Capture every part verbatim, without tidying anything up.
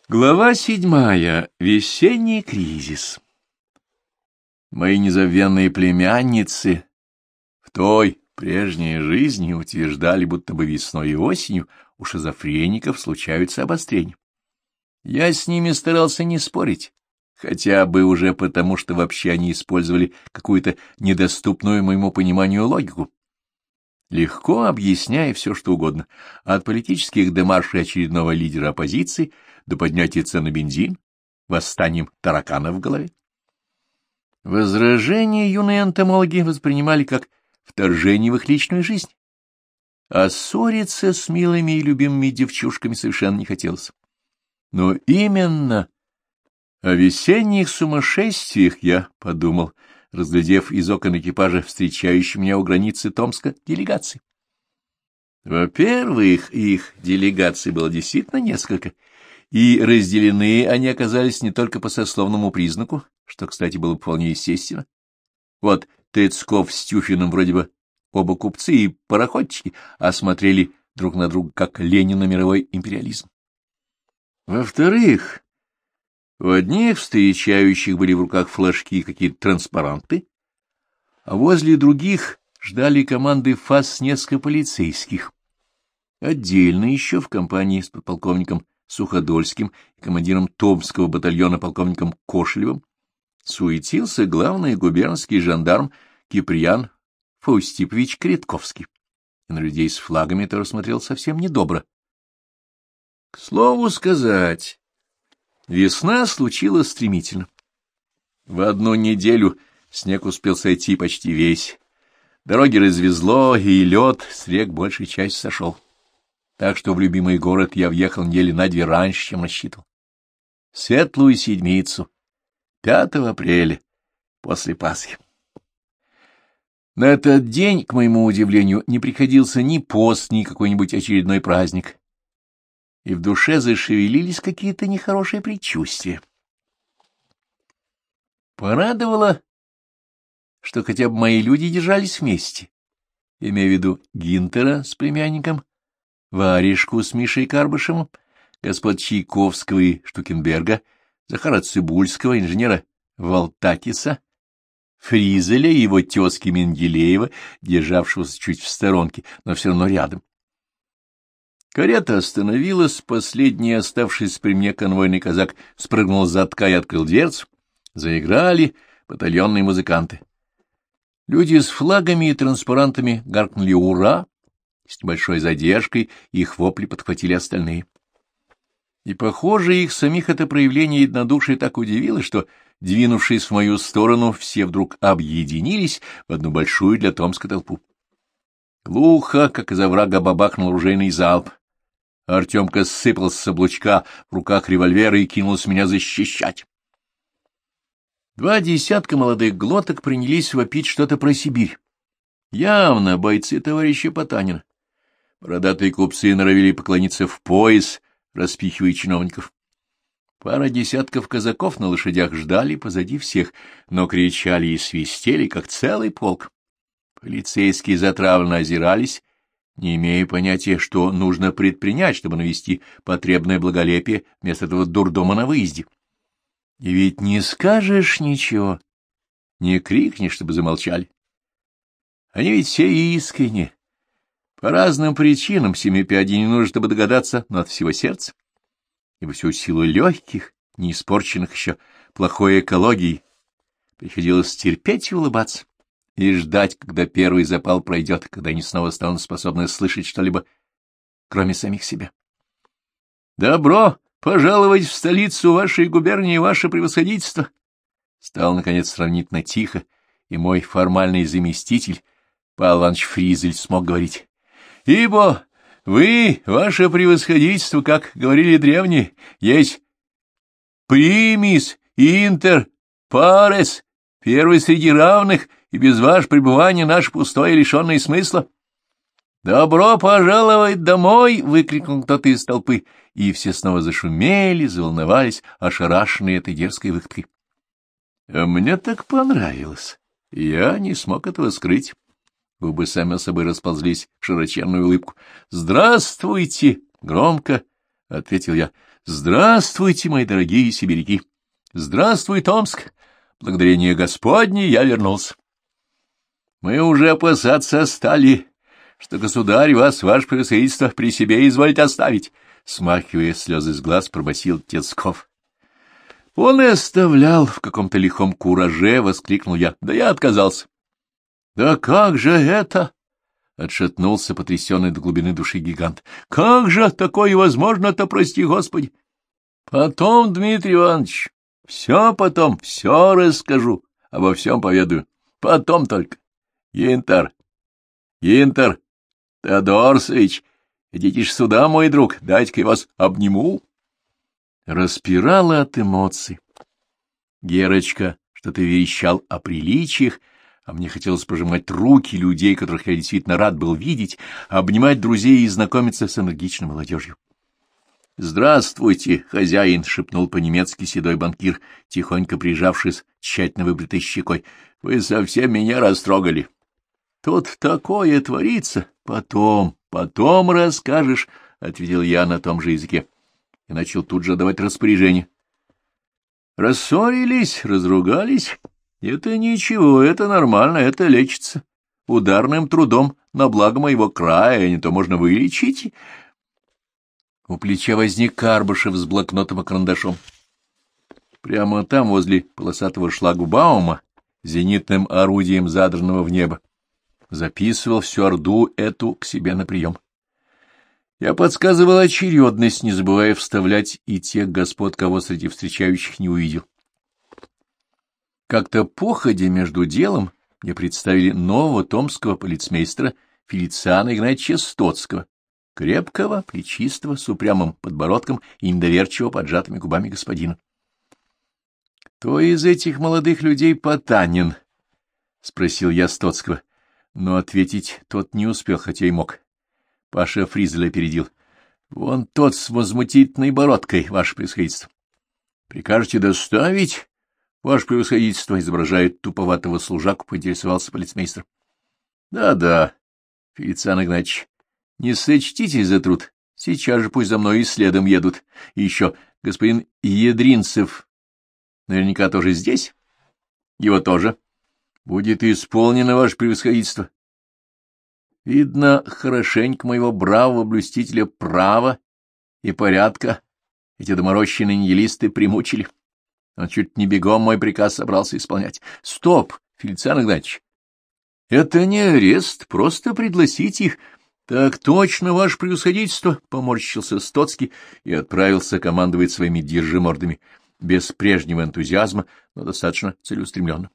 Глава седьмая. Весенний кризис. Мои незабвенные племянницы в той прежней жизни утверждали, будто бы весной и осенью у шизофреников случаются обострения. Я с ними старался не спорить, хотя бы уже потому, что вообще они использовали какую-то недоступную моему пониманию логику, легко объясняя все, что угодно, от политических демаршей очередного лидера оппозиции до поднятия цен на бензин, восстанием тараканов в голове. Возражения юные энтомологи воспринимали как вторжение в их личную жизнь, а ссориться с милыми и любимыми девчушками совершенно не хотелось. Но именно о весенних сумасшествиях я подумал, разглядев из окон экипажа встречающей меня у границы Томска делегации. Во-первых, их делегаций было действительно несколько, и разделены они оказались не только по сословному признаку, что, кстати, было вполне естественно. Вот Тыцков с Тюфиным вроде бы оба купцы и пароходчики, а смотрели друг на друга, как Ленин на мировой империализм. Во-вторых, у одних встречающих были в руках флажки и какие-то транспаранты, а возле других ждали команды ФАС несколько полицейских. Отдельно еще в компании с подполковником Суходольским и командиром Томского батальона полковником Кошелевым суетился главный губернский жандарм Киприан Фаустипович Кретковский, и на людей с флагами тоже смотрел совсем недобро. К слову сказать, весна случилась стремительно. В одну неделю снег успел сойти почти весь, дороги развезло, и лед с рек большей частью сошел. Так что в любимый город я въехал недели на две раньше, чем рассчитывал. Светлую седмицу, пятого апреля, после Пасхи. На этот день, к моему удивлению, не приходился ни пост, ни какой-нибудь очередной праздник, и в душе зашевелились какие-то нехорошие предчувствия. Порадовало, что хотя бы мои люди держались вместе, имея в виду Гинтера с племянником, Варежку с Мишей Карбышем, господ Чайковского и Штукенберга, Захара Цыбульского, инженера Валтакиса, Фризеля и его тезки Менделеева, державшегося чуть в сторонке, но все равно рядом. Карета остановилась, последний оставшийся при мне конвойный казак спрыгнул с задка и открыл дверцу. Заиграли батальонные музыканты. Люди с флагами и транспарантами гаркнули «Ура!». С небольшой задержкой их вопли подхватили остальные. И, похоже, их самих это проявление единодушия так удивило, что, двинувшись в мою сторону, все вдруг объединились в одну большую для Томска толпу. Глухо, как из оврага, бабахнул ружейный залп. Артемка сыпался с облучка в руках револьвера и кинулся меня защищать. Два десятка молодых глоток принялись вопить что-то про Сибирь. Явно бойцы товарища Потанина. Бородатые купцы норовили поклониться в пояс, распихивая чиновников. Пара десятков казаков на лошадях ждали позади всех, но кричали и свистели, как целый полк. Полицейские затравленно озирались, не имея понятия, что нужно предпринять, чтобы навести потребное благолепие вместо этого дурдома на выезде. И ведь не скажешь ничего, не крикнешь, чтобы замолчали. Они ведь все искренне. По разным причинам семипяди не нужно, чтобы догадаться, но от всего сердца. Ибо всю силу легких, не испорченных еще плохой экологией, приходилось терпеть и улыбаться, и ждать, когда первый запал пройдет, когда они снова станут способны слышать что-либо, кроме самих себя. «Добро пожаловать в столицу вашей губернии, ваше превосходительство!» Стал, наконец, сравнительно тихо, и мой формальный заместитель, Павел Иванович Фризель, смог говорить. «Ибо вы, ваше превосходительство, как говорили древние, есть примис интер парес, первый среди равных, и без ваш пребывания наше пустое, лишенное смысла». «Добро пожаловать домой!» — выкрикнул кто-то из толпы, и все снова зашумели, заволновались, ошарашенные этой дерзкой выходкой. А мне так понравилось, я не смог этого скрыть. Губы сами собой расползлись в широченную улыбку. «Здравствуйте!» — громко ответил я. Здравствуйте, мои дорогие сибиряки! Здравствуй, Томск! Благодарение Господне я вернулся. Мы уже опасаться стали, что государь вас, ваше превосходительство, при себе изволит оставить, — смахивая слезы с глаз, пробасил Тецков. — Он и оставлял, — в каком-то лихом кураже воскликнул я. — Да я отказался. — Да как же это? — отшатнулся потрясенный до глубины души гигант. — Как же такое возможно-то, прости Господи? — Потом, Дмитрий Иванович, все потом, все расскажу, обо всем поведаю. Потом только. Гинтер, Гинтер, Теодорсович, идите ж сюда, мой друг, дайте-ка я вас обниму. Распирало от эмоций. Герочка что-то верещал о приличиях, а мне хотелось пожимать руки людей, которых я действительно рад был видеть, обнимать друзей и знакомиться с энергичной молодежью. — Здравствуйте, хозяин! — шепнул по-немецки седой банкир, тихонько прижавшись тщательно выбритой щекой. — Вы совсем меня растрогали. — Тут такое творится. Потом, потом расскажешь, — ответил я на том же языке и начал тут же давать распоряжение. Рассорились, разругались. Это ничего, это нормально, это лечится. Ударным трудом на благо моего края, не то можно вылечить. У плеча возник Карбышев с блокнотом и карандашом. Прямо там, возле полосатого шлагбаума, зенитным орудием задранного в небо, записывал всю орду эту к себе на прием. Я подсказывал очередность, не забывая вставлять и тех господ, кого среди встречающих не увидел. Как-то походя между делом мне представили нового томского полицмейстера Фелициана Игнатьевича Стоцкого, крепкого, плечистого, с упрямым подбородком и недоверчиво поджатыми губами господина. — Кто из этих молодых людей Потанин? — спросил я Стоцкого, но ответить тот не успел, хотя и мог. Паша Фризеля опередил. — Вон тот с возмутительной бородкой, ваше превосходительство. — Прикажете доставить? — Ваше превосходительство, изображая туповатого служаку, поинтересовался полицмейстер. Да — Да-да, Фелициан Игнатьевич, не сочтите за труд. Сейчас же пусть за мной и следом едут. И еще господин Едринцев наверняка тоже здесь? Его тоже. Будет исполнено, ваше превосходительство. Видно, хорошенько моего бравого блюстителя права и порядка эти доморощенные нигилисты примучили. Он чуть не бегом мой приказ собрался исполнять. Стоп, Фелициан Игнатьевич! Это не арест, просто пригласить их. Так точно, ваше превосходительство, — поморщился Стоцкий и отправился командовать своими держимордами, без прежнего энтузиазма, но достаточно целеустремленно.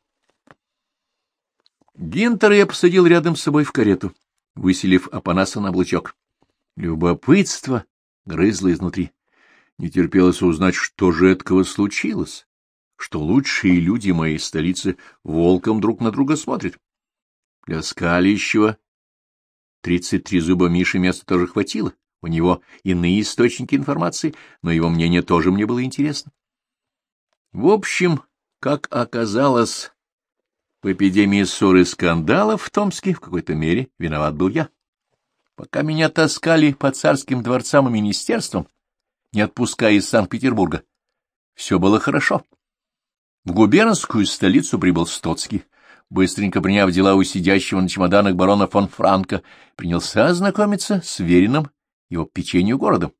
Гинтера я посадил рядом с собой в карету, выселив Апанаса на облучок. Любопытство грызло изнутри. Не терпелось узнать, что же этого случилось, что лучшие люди моей столицы волком друг на друга смотрят. Для скалящего тридцать три зуба Миши места тоже хватило, у него иные источники информации, но его мнение тоже мне было интересно. В общем, как оказалось, в эпидемии ссор и скандалов в Томске в какой-то мере виноват был я. Пока меня таскали по царским дворцам и министерствам, не отпуская из Санкт-Петербурга, все было хорошо. В губернскую столицу прибыл Стоцкий, быстренько приняв дела у сидящего на чемоданах барона фон Франка, принялся знакомиться с веренным его печенью городом.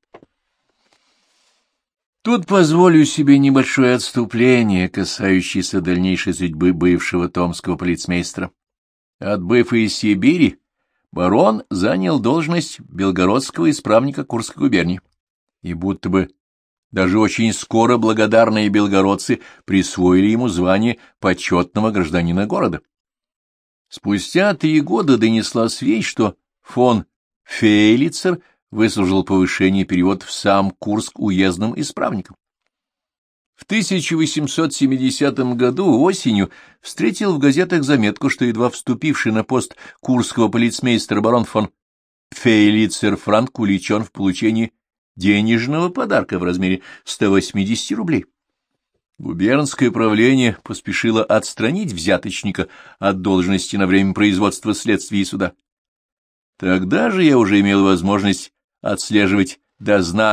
Тут позволю себе небольшое отступление, касающееся дальнейшей судьбы бывшего томского полицмейстера. Отбыв из Сибири, барон занял должность белгородского исправника Курской губернии, и будто бы даже очень скоро благодарные белгородцы присвоили ему звание почетного гражданина города. Спустя три года донеслась весть, что фон Фейлицер выслужил повышение и перевод в сам Курск уездным исправником. В тысяча восемьсот семидесятом году осенью встретил в газетах заметку, что едва вступивший на пост курского полицмейстера барон фон Фейлицер Франк увлечен в получении денежного подарка в размере ста восьмидесяти рублей. Губернское правление поспешило отстранить взяточника от должности на время производства следствия и суда. Тогда же я уже имел возможность отслеживать дознание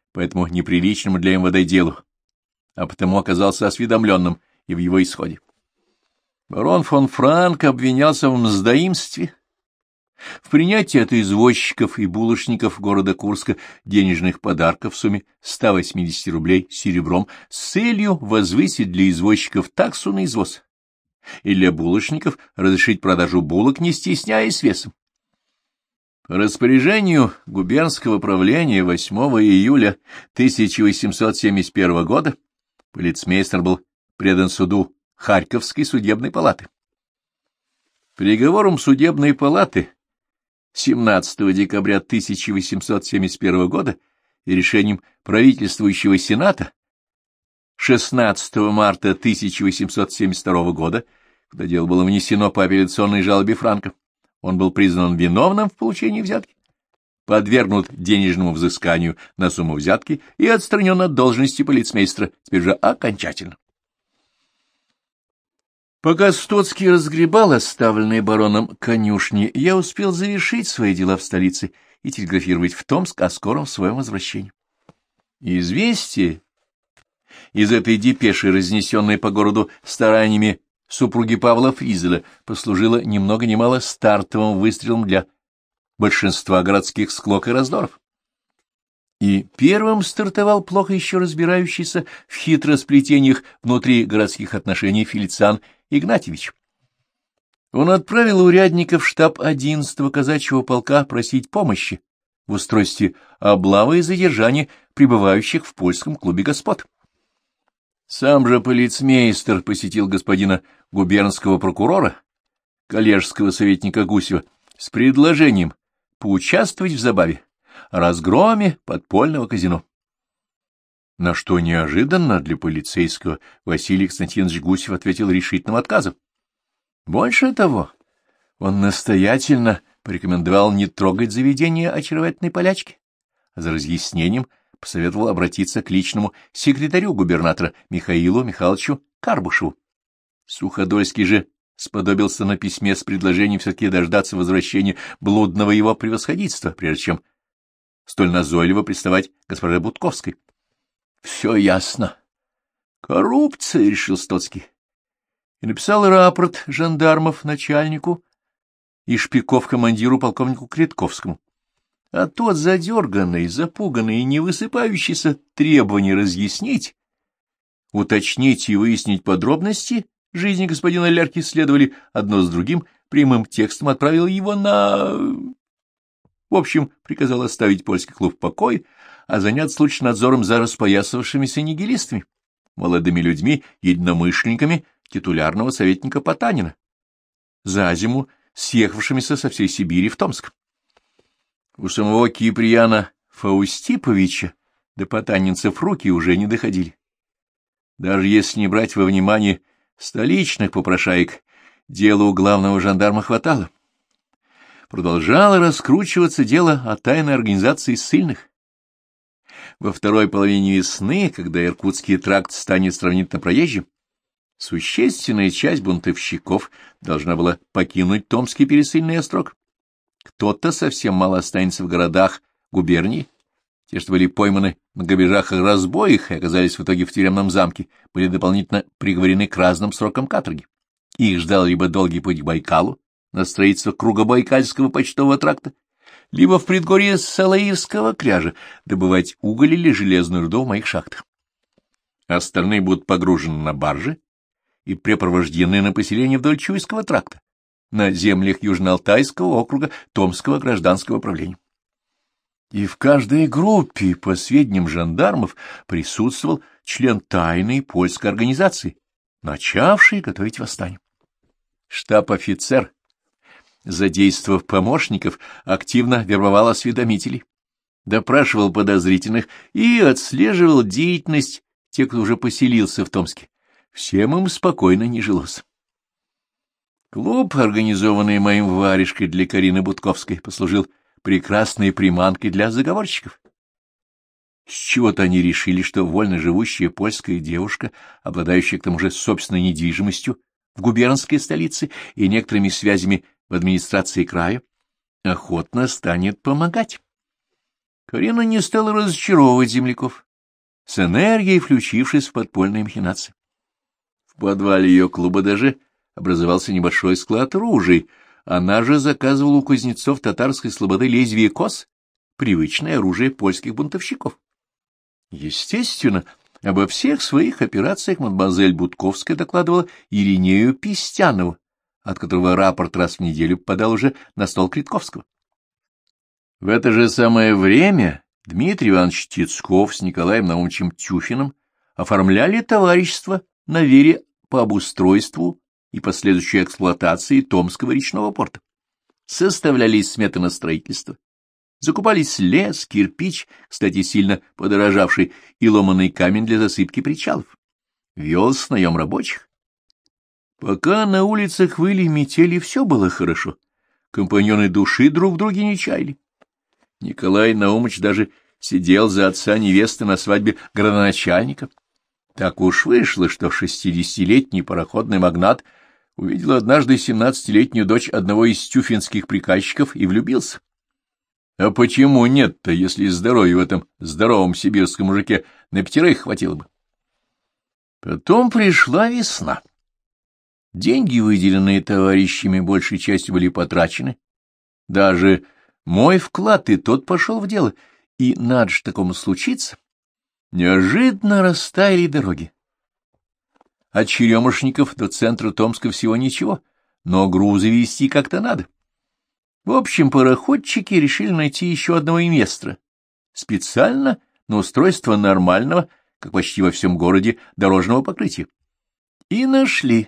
по этому неприличному для эм вэ дэ делу, а потому оказался осведомленным и в его исходе. Барон фон Франк обвинялся в мздоимстве, в принятии от извозчиков и булочников города Курска денежных подарков в сумме ста восьмидесяти рублей серебром с целью возвысить для извозчиков таксу на извоз и для булочников разрешить продажу булок, не стесняясь весом. По распоряжению губернского правления восьмого июля тысяча восемьсот семьдесят первого года полицмейстер был предан суду Харьковской судебной палаты. Приговором судебной палаты семнадцатого декабря тысяча восемьсот семьдесят первого года и решением правительствующего сената шестнадцатого марта тысяча восемьсот семьдесят второго года, когда дело было внесено по апелляционной жалобе Франка, он был признан виновным в получении взятки, подвергнут денежному взысканию на сумму взятки и отстранен от должности полицмейстера, теперь же окончательно. Пока Стоцкий разгребал оставленные бароном конюшни, я успел завершить свои дела в столице и телеграфировать в Томск о скором своем возвращении. Известие из этой депеши, разнесенной по городу стараниями супруги Павла Фризеля, послужило ни много ни мало стартовым выстрелом для большинства городских склок и раздоров. И первым стартовал плохо еще разбирающийся в хитросплетениях внутри городских отношений Фелициан Игнатьевич. Он отправил урядника в штаб одиннадцатого казачьего полка просить помощи в устройстве облавы и задержания пребывающих в польском клубе господ. Сам же полицмейстер посетил господина губернского прокурора, коллежского советника Гусева, с предложением поучаствовать в забаве, разгроме подпольного казино. На что неожиданно для полицейского Василий Константинович Гусев ответил решительным отказом. Больше того, он настоятельно порекомендовал не трогать заведение очаровательной полячки, а за разъяснением посоветовал обратиться к личному секретарю губернатора Михаилу Михайловичу Карбушеву. Суходольский же сподобился на письме с предложением все-таки дождаться возвращения блудного его превосходительства, прежде чем столь назойливо приставать госпоже Будковской. — Все ясно. Коррупция, — решил Стоцкий. И написал рапорт жандармов начальнику и шпиков командиру полковнику Кретковскому. А тот, задерганный, запуганный и не высыпающийся требование разъяснить, уточнить и выяснить подробности жизни господина Лярки следовали одно с другим, прямым текстом отправил его на... В общем, приказал оставить польский клуб в покое, а заняться лучше надзором за распоясавшимися нигилистами, молодыми людьми, единомышленниками титулярного советника Потанина, за зиму съехавшимися со всей Сибири в Томск. У самого Киприяна Фаустиповича до потанинцев руки уже не доходили. Даже если не брать во внимание столичных попрошаек, дела у главного жандарма хватало. Продолжало раскручиваться дело о тайной организации ссыльных. Во второй половине весны, когда Иркутский тракт станет сравнительно проезжим, существенная часть бунтовщиков должна была покинуть Томский пересыльный острог. Кто-то совсем мало останется в городах губернии. Те, что были пойманы на грабежах и разбоях и оказались в итоге в тюремном замке, были дополнительно приговорены к разным срокам каторги. Их ждал либо долгий путь к Байкалу, на строительство Кругобайкальского почтового тракта, либо в предгорье Салаирского кряжа добывать уголь или железную руду в моих шахтах. Остальные будут погружены на баржи и препровождены на поселение вдоль Чуйского тракта, на землях Южно-Алтайского округа Томского гражданского управления. И в каждой группе, по сведениям жандармов, присутствовал член тайной польской организации, начавший готовить восстание. Штаб-офицер, задействовав помощников, активно вербовал осведомителей, допрашивал подозрительных и отслеживал деятельность тех, кто уже поселился в Томске. Всем им спокойно не жилось. Клуб, организованный моим варежкой для Карины Будковской, послужил прекрасной приманкой для заговорщиков. С чего-то они решили, что вольно живущая польская девушка, обладающая к тому же собственной недвижимостью в губернской столице и некоторыми связями в администрации края, охотно станет помогать. Карина не стала разочаровывать земляков, с энергией включившись в подпольные махинации. В подвале ее клуба даже образовался небольшой склад ружей. Она же заказывала у кузнецов татарской слободы лезвие кос, привычное оружие польских бунтовщиков. Естественно, обо всех своих операциях мадемуазель Будковская докладывала Иринею Пистянову, от которого рапорт раз в неделю попадал уже на стол Критковского. В это же самое время Дмитрий Иванович Тицков с Николаем Наумовичем Тюфиным оформляли товарищество на Вере по обустройству и последующей эксплуатации Томского речного порта. Составлялись сметы на строительство, закупались лес, кирпич, кстати, сильно подорожавший, и ломаный камень для засыпки причалов. Велся наем рабочих. Пока на улицах выли метели, все было хорошо. Компаньоны души друг в друге не чаяли. Николай Наумович даже сидел за отца невесты на свадьбе градоначальника. Так уж вышло, что шестидесятилетний пароходный магнат увидел однажды семнадцатилетнюю дочь одного из тюфинских приказчиков и влюбился. А почему нет-то, если здоровья в этом здоровом сибирском мужике на пятерых хватило бы? Потом пришла весна. Деньги, выделенные товарищами, большей частью были потрачены. Даже мой вклад и тот пошел в дело, и надо же такому случиться. Неожиданно растаяли дороги. От Черемушников до центра Томска всего ничего, но грузы везти как-то надо. В общем, пароходчики решили найти еще одного инвестора, специально на устройство нормального, как почти во всем городе, дорожного покрытия. И нашли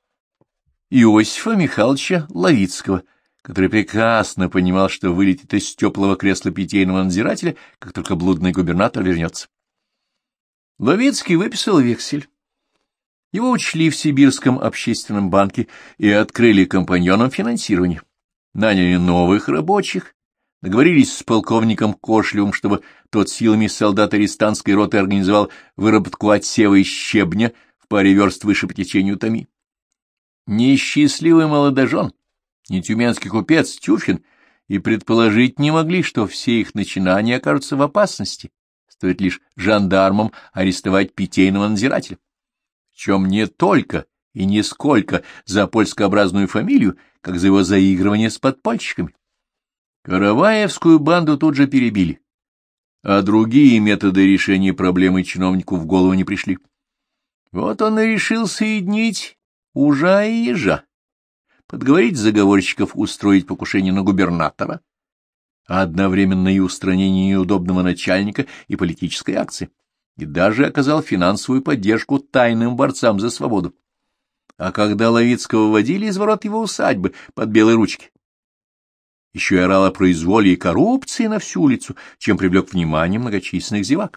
Иосифа Михайловича Ловицкого, который прекрасно понимал, что вылетит из теплого кресла питейного надзирателя, как только блудный губернатор вернется. Ловицкий выписал вексель. Его учли в Сибирском общественном банке и открыли компаньонам финансирование. Наняли новых рабочих, договорились с полковником Кошлевым, чтобы тот силами солдат арестантской роты организовал выработку отсева из щебня в паре верст выше по течению Томи. Несчастливый молодожен, ни тюменский купец Тюфин и предположить не могли, что все их начинания окажутся в опасности, стоит лишь жандармам арестовать питейного надзирателя. Причем не только и не сколько за польскообразную фамилию, как за его заигрывание с подпольщиками. Караваевскую банду тут же перебили, а другие методы решения проблемы чиновнику в голову не пришли. Вот он и решил соединить ужа и ежа, подговорить заговорщиков устроить покушение на губернатора, а одновременно и устранение неудобного начальника и политической акции, и даже оказал финансовую поддержку тайным борцам за свободу. А когда Ловицкого водили из ворот его усадьбы под белые ручки, еще и орал о произволе и коррупции на всю улицу, чем привлек внимание многочисленных зевак.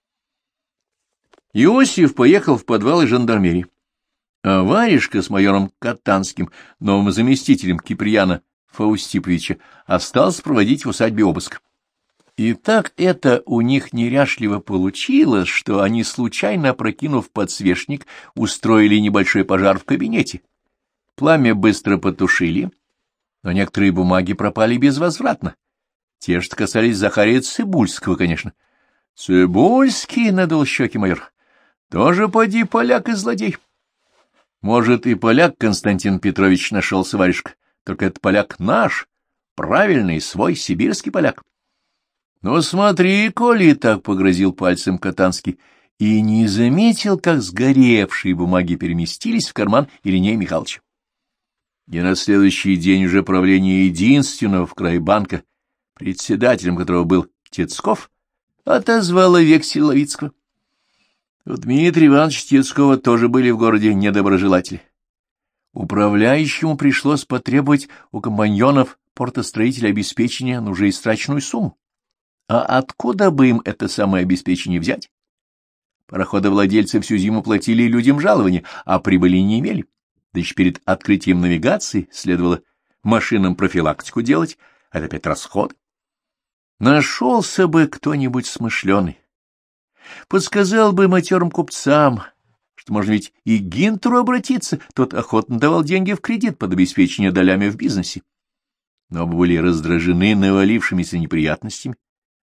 Иосиф поехал в подвалы жандармерии, а Варежка с майором Катанским, новым заместителем Киприяна Фаустиповича, остался проводить в усадьбе обыск. И так это у них неряшливо получилось, что они, случайно опрокинув подсвечник, устроили небольшой пожар в кабинете. Пламя быстро потушили, но некоторые бумаги пропали безвозвратно. Те, что касались Захария Цыбульского, конечно. — Цыбульский, — надул щеки майор, — тоже поди поляк и злодей. Может, и поляк Константин Петрович нашелся, Варежка, только это поляк наш, правильный, свой сибирский поляк. — Ну, смотри, коли так, — погрозил пальцем Катанский, и не заметил, как сгоревшие бумаги переместились в карман Иринея Михайловича. И на следующий день уже правление единственного в крае банка, председателем которого был Тецков, отозвало вексель Ловицкого. У Дмитрия Ивановича Тецкова тоже были в городе недоброжелатели. Управляющему пришлось потребовать у компаньонов портостроителя обеспечения на уже истраченную сумму. А откуда бы им это самое обеспечение взять? Пароходовладельцы всю зиму платили людям жалования, а прибыли не имели. Да еще перед открытием навигации следовало машинам профилактику делать, а это опять расход. Нашелся бы кто-нибудь смышленый. Подсказал бы матерым купцам, что можно ведь и к Гинтеру обратиться, тот охотно давал деньги в кредит под обеспечение долями в бизнесе. Но оба были раздражены навалившимися неприятностями,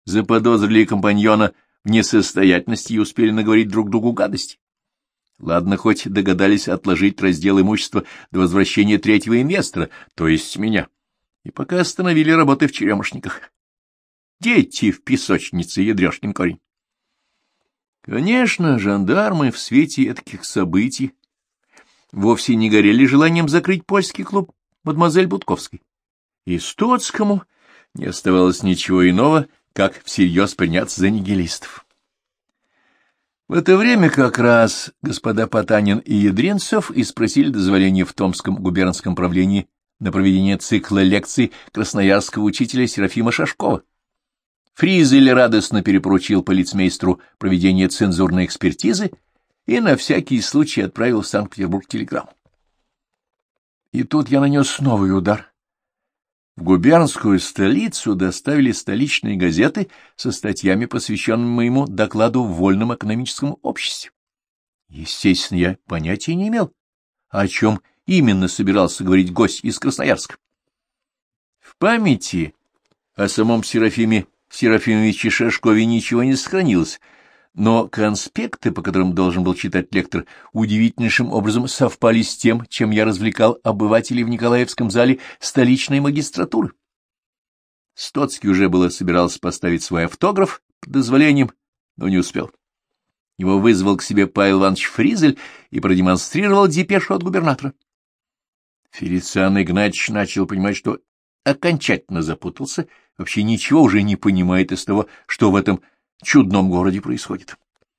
заподозрили компаньона в несостоятельности и успели наговорить друг другу гадости. Ладно, хоть догадались отложить раздел имущества до возвращения третьего инвестора, то есть меня, и пока остановили работы в черемушниках. Дети в песочнице, ядрёшкин корень. Конечно, жандармы в свете таких событий вовсе не горели желанием закрыть польский клуб мадемуазель Будковской. И Стоцкому не оставалось ничего иного, как всерьез приняться за нигилистов. В это время как раз господа Потанин и Ядринцев и спросили дозволения в Томском губернском правлении на проведение цикла лекций красноярского учителя Серафима Шашкова. Фризель радостно перепоручил полицмейстру проведение цензурной экспертизы и на всякий случай отправил в Санкт-Петербург телеграмму. И тут я нанес новый удар. В губернскую столицу доставили столичные газеты со статьями, посвященными моему докладу в Вольном экономическом обществе. Естественно, я понятия не имел, о чем именно собирался говорить гость из Красноярска. В памяти о самом Серафиме Серафимовиче Шашкове ничего не сохранилось, но конспекты, по которым должен был читать лектор, удивительнейшим образом совпали с тем, чем я развлекал обывателей в Николаевском зале столичной магистратуры. Стоцкий уже было собирался поставить свой автограф под дозволением, но не успел. Его вызвал к себе Павел Иванович Фризель и продемонстрировал депешу от губернатора. Фелициан Игнатьевич начал понимать, что окончательно запутался, вообще ничего уже не понимает из того, что в этом чудном городе происходит.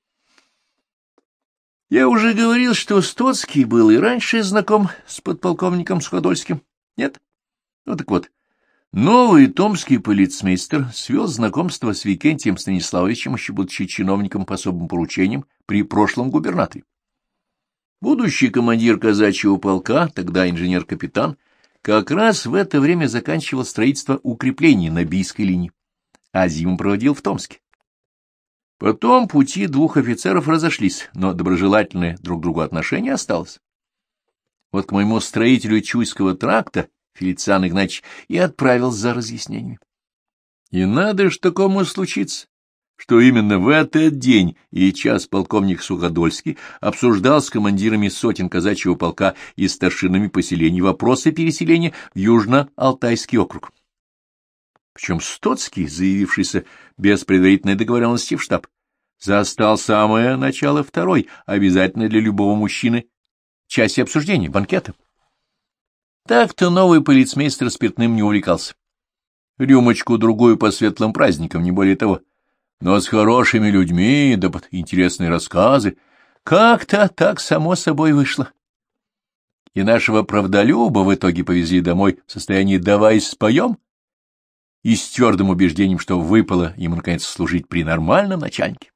Я уже говорил, что Стоцкий был и раньше знаком с подполковником Суходольским. Нет? Ну так вот, новый томский полицмейстер свел знакомство с Викентием Станиславовичем, еще будучи чиновником по особым поручениям при прошлом губернаторе. Будущий командир казачьего полка, тогда инженер-капитан, как раз в это время заканчивал строительство укреплений на Бийской линии, а зиму проводил в Томске. Потом пути двух офицеров разошлись, но доброжелательное друг к другу отношение осталось. Вот к моему строителю Чуйского тракта Фелициан Игнатьевич и отправился за разъяснениями. И надо ж такому случиться, что именно в этот день и час полковник Суходольский обсуждал с командирами сотен казачьего полка и старшинами поселений вопросы переселения в Южно-Алтайский округ. Причем Стоцкий, заявившийся без предварительной договоренности в штаб, застал самое начало второй, обязательной для любого мужчины, части обсуждения, банкета. Так-то новый полицмейстер спиртным не увлекался. Рюмочку-другую по светлым праздникам, не более того. Но с хорошими людьми, да под интересные рассказы, как-то так само собой вышло. И нашего правдолюба в итоге повезли домой в состоянии «давай споем» и с твердым убеждением, что выпало ему, наконец, служить при нормальном начальнике.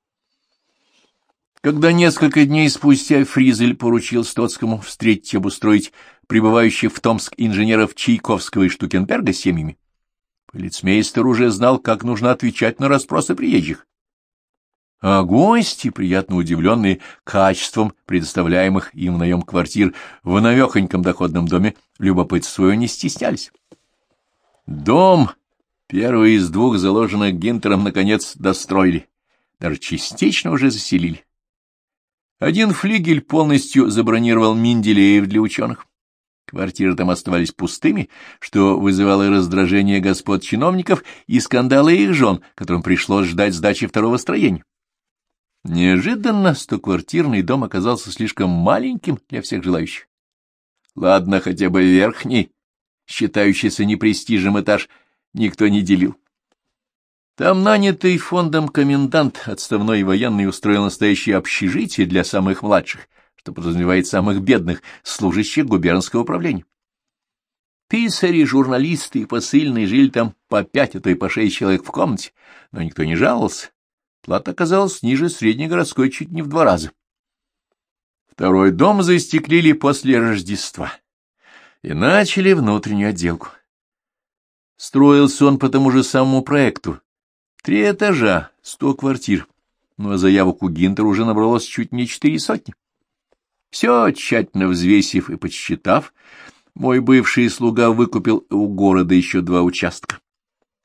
Когда несколько дней спустя Фризель поручил Стоцкому встретить и обустроить прибывающих в Томск инженеров Чайковского и Штукенберга с семьями, полицмейстер уже знал, как нужно отвечать на расспросы приезжих. А гости, приятно удивленные качеством предоставляемых им в наем квартир в навехоньком доходном доме, любопытство свое не стеснялись. Дом, первый из двух заложенных Гинтером, наконец достроили, даже частично уже заселили. Один флигель полностью забронировал Менделеев для ученых. Квартиры там оставались пустыми, что вызывало раздражение господ чиновников и скандалы их жен, которым пришлось ждать сдачи второго строения. Неожиданно стоквартирный дом оказался слишком маленьким для всех желающих. Ладно, хотя бы верхний, считающийся непрестижным этаж, никто не делил. Там нанятый фондом комендант, отставной военный, устроил настоящее общежитие для самых младших, что подразумевает самых бедных, служащих губернского управления. Писари, журналисты и посыльные жили там по пять, а то и по шесть человек в комнате, но никто не жаловался. Плата оказалась ниже среднегородской чуть не в два раза. Второй дом застеклили после Рождества и начали внутреннюю отделку. Строился он по тому же самому проекту. Три этажа, сто квартир, но заявок у Гинтера уже набралось чуть не четыре сотни. Все тщательно взвесив и подсчитав, мой бывший слуга выкупил у города еще два участка.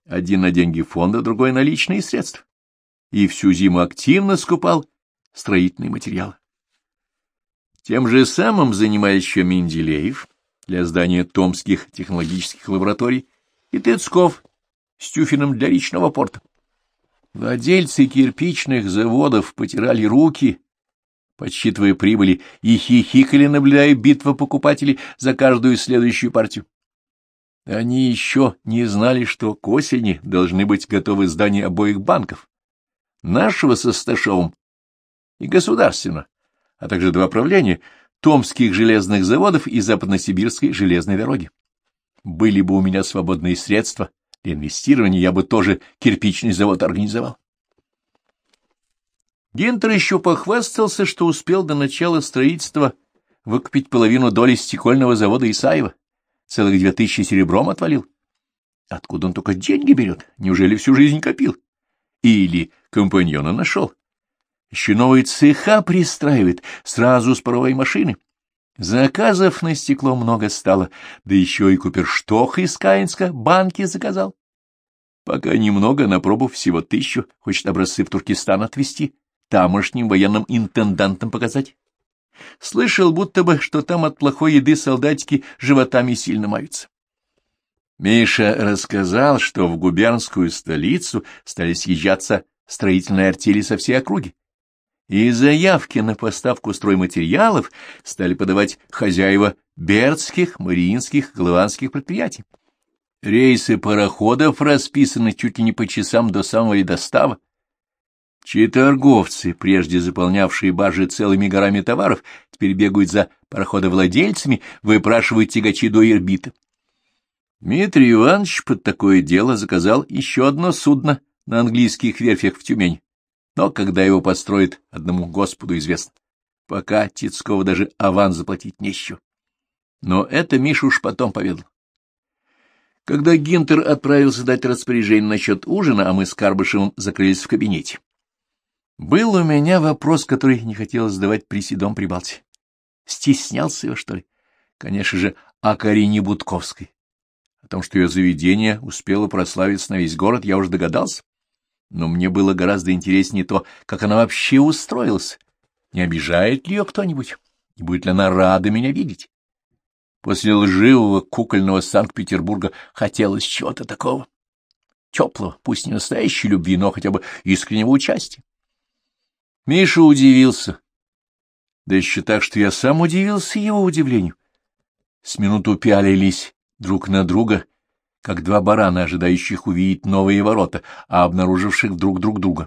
Один на деньги фонда, другой на личные средства. И всю зиму активно скупал строительные материалы. Тем же самым занимались еще Менделеев для здания томских технологических лабораторий и Тыцков с Тюфиным для личного порта. Владельцы кирпичных заводов потирали руки, подсчитывая прибыли, и хихикали, наблюдая битву покупателей за каждую следующую партию. Они еще не знали, что к осени должны быть готовы здания обоих банков, нашего со Сташовым и государственного, а также два правления Томских железных заводов и Западносибирской железной дороги. Были бы у меня свободные средства для инвестирования, я бы тоже кирпичный завод организовал. Гинтер еще похвастался, что успел до начала строительства выкупить половину доли стекольного завода Исаева. Целых две тысячи серебром отвалил. Откуда он только деньги берет? Неужели всю жизнь копил? Или компаньона нашел? Еще новые цеха пристраивает, сразу с паровой машины. Заказов на стекло много стало, да еще и Куперштох из Каинска банки заказал. Пока немного, на пробу всего тысячу, хочет образцы в Туркестан отвезти, тамошним военным интендантам показать. Слышал, будто бы, что там от плохой еды солдатики животами сильно маются. Миша рассказал, что в губернскую столицу стали съезжаться строительные артели со всей округи, и заявки на поставку стройматериалов стали подавать хозяева бердских, мариинских, голландских предприятий. Рейсы пароходов расписаны чуть ли не по часам до самого ледостава. Чьи торговцы, прежде заполнявшие баржи целыми горами товаров, теперь бегают за пароходовладельцами, выпрашивают тягачи до Ирбита. Дмитрий Иванович под такое дело заказал еще одно судно на английских верфях в Тюмень, но когда его построят, одному Господу известно. Пока Тицкову даже аванс заплатить нечего. Но это Миша уж потом поведал. Когда Гинтер отправился дать распоряжение насчет ужина, а мы с Карбышевым закрылись в кабинете, был у меня вопрос, который не хотелось задавать при седом Прибалтии. Стеснялся его, что ли? Конечно же, о Карине Будковской. О том, что ее заведение успело прославиться на весь город, я уже догадался. Но мне было гораздо интереснее то, как она вообще устроилась. Не обижает ли ее кто-нибудь? И будет ли она рада меня видеть? После лживого кукольного Санкт-Петербурга хотелось чего-то такого. Теплого, пусть не настоящей любви, но хотя бы искреннего участия. Миша удивился. Да еще так, что я сам удивился его удивлению. С минуту пялились друг на друга, как два барана, ожидающих увидеть новые ворота, а обнаруживших друг друг друга.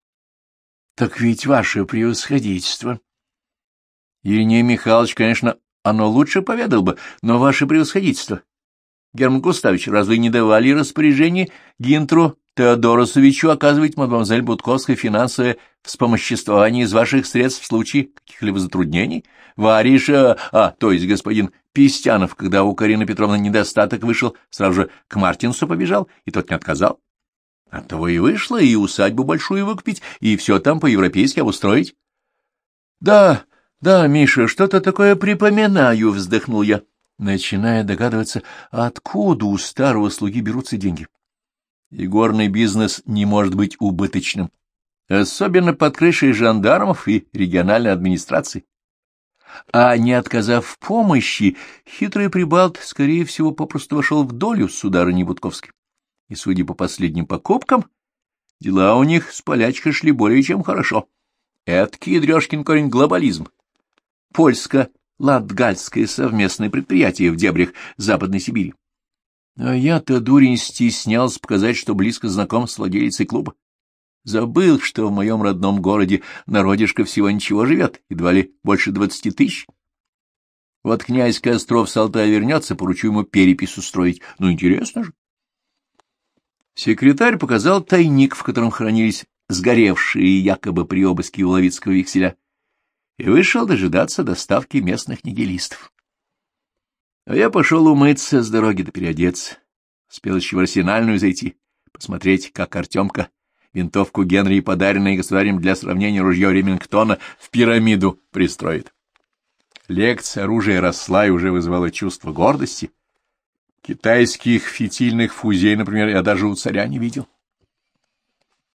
— Так ведь ваше превосходительство. Ириней Михайлович, конечно, оно лучше поведал бы, но ваше превосходительство. Герман Густавович, разве не давали распоряжение Гинтеру Теодоросовичу оказывать мадемуазель Будковской финансовое вспомоществование из ваших средств в случае каких-либо затруднений? Вариша, а, то есть господин Пистянов, когда у Карины Петровны недостаток вышел, сразу же к Мартинсу побежал, и тот не отказал. Оттого и вышло, и усадьбу большую выкупить, и все там по-европейски обустроить. — Да, да, Миша, что-то такое припоминаю, — вздохнул я, начиная догадываться, откуда у старого слуги берутся деньги. Игорный бизнес не может быть убыточным, особенно под крышей жандармов и региональной администрации. А не отказав в помощи, хитрый прибалт, скорее всего, попросту вошел в долю сударыни Будковской. И, судя по последним покупкам, дела у них с полячкой шли более чем хорошо. Эдакий дрёшкин корень глобализм. Польско-латгальское совместное предприятие в дебрях Западной Сибири. А я-то, дурень, стеснялся показать, что близко знаком с владелицей клуба. Забыл, что в моем родном городе народишко всего ничего живет, едва ли больше двадцати тысяч. Вот князь Костров с Алтая вернется, поручу ему перепись устроить. Ну, интересно же. Секретарь показал тайник, в котором хранились сгоревшие якобы при обыске Уловицкого векселя, и вышел дожидаться доставки местных нигилистов. А я пошел умыться с дороги да переодеться. Успел еще в арсенальную зайти, посмотреть, как Артемка винтовку Генри, подаренной государем для сравнения ружье Ремингтона, в пирамиду пристроит. Лекция оружия росла и уже вызывала чувство гордости. Китайских фитильных фузей, например, я даже у царя не видел.